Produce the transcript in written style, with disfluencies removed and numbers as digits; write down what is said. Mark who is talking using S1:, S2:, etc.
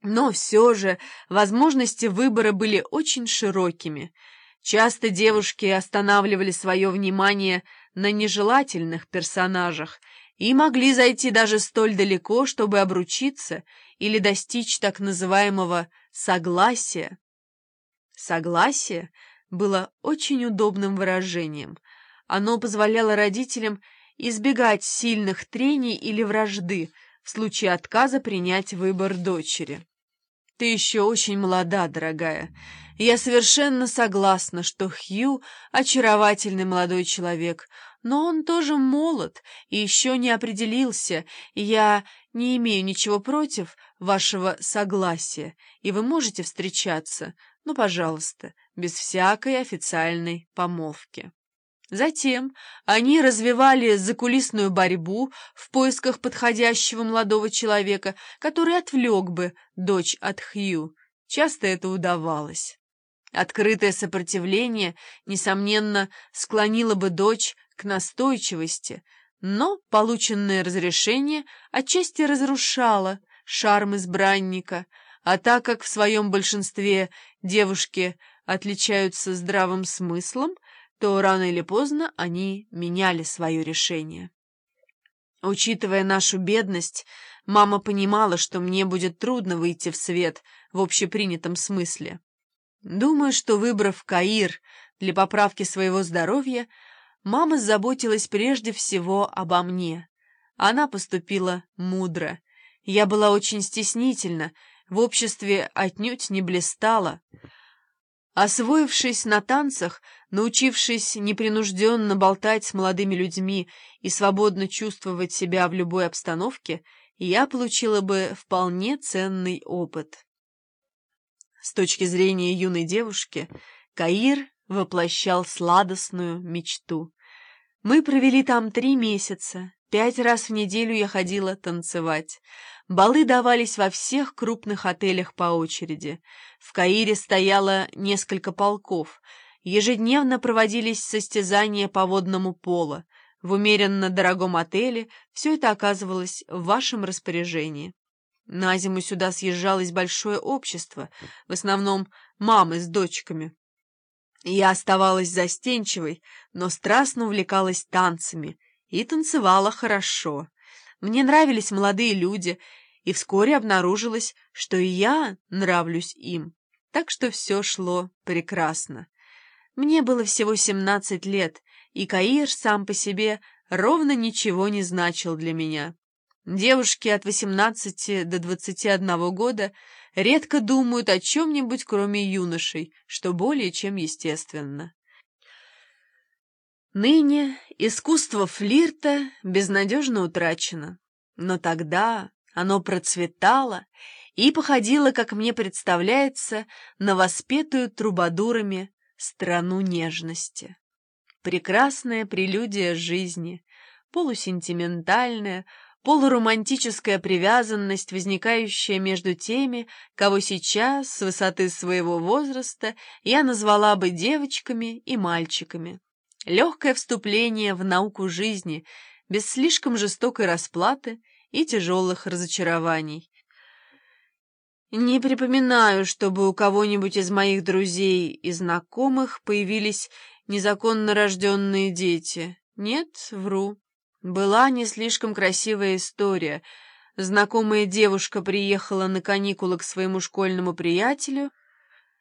S1: Но все же возможности выбора были очень широкими. Часто девушки останавливали свое внимание на нежелательных персонажах и могли зайти даже столь далеко, чтобы обручиться или достичь так называемого согласия. Согласие было очень удобным выражением. Оно позволяло родителям избегать сильных трений или вражды в случае отказа принять выбор дочери. «Ты еще очень молода, дорогая. Я совершенно согласна, что Хью — очаровательный молодой человек, но он тоже молод и еще не определился, и я не имею ничего против вашего согласия, и вы можете встречаться, но, пожалуйста, без всякой официальной помолвки». Затем они развивали закулисную борьбу в поисках подходящего молодого человека, который отвлек бы дочь от Хью. Часто это удавалось. Открытое сопротивление, несомненно, склонило бы дочь к настойчивости, но полученное разрешение отчасти разрушало шарм избранника, а так как в своем большинстве девушки отличаются здравым смыслом, то рано или поздно они меняли свое решение. Учитывая нашу бедность, мама понимала, что мне будет трудно выйти в свет в общепринятом смысле. Думаю, что, выбрав Каир для поправки своего здоровья, мама заботилась прежде всего обо мне. Она поступила мудро. Я была очень стеснительна, в обществе отнюдь не блистала. Освоившись на танцах, научившись непринужденно болтать с молодыми людьми и свободно чувствовать себя в любой обстановке, я получила бы вполне ценный опыт. С точки зрения юной девушки, Каир воплощал сладостную мечту. Мы провели там 3 месяца, 5 раз в неделю я ходила танцевать. Балы давались во всех крупных отелях по очереди. В Каире стояло несколько полков. Ежедневно проводились состязания по водному поло. В умеренно дорогом отеле все это оказывалось в вашем распоряжении. На зиму сюда съезжалось большое общество, в основном мамы с дочками. Я оставалась застенчивой, но страстно увлекалась танцами и танцевала хорошо. Мне нравились молодые люди, и вскоре обнаружилось, что и я нравлюсь им, так что все шло прекрасно. Мне было всего 17 лет, и Каир сам по себе ровно ничего не значил для меня. Девушки от 18 до 21 года редко думают о чем-нибудь, кроме юношей, что более чем естественно. Ныне искусство флирта безнадежно утрачено, но тогда оно процветало и походило, как мне представляется, на воспетую трубадурами страну нежности. Прекрасная прелюдия жизни, полусентиментальная, полуромантическая привязанность, возникающая между теми, кого сейчас, с высоты своего возраста, я назвала бы девочками и мальчиками. Легкое вступление в науку жизни, без слишком жестокой расплаты и тяжелых разочарований. Не припоминаю, чтобы у кого-нибудь из моих друзей и знакомых появились незаконно рожденные дети. Нет, вру. Была не слишком красивая история. Знакомая девушка приехала на каникулы к своему школьному приятелю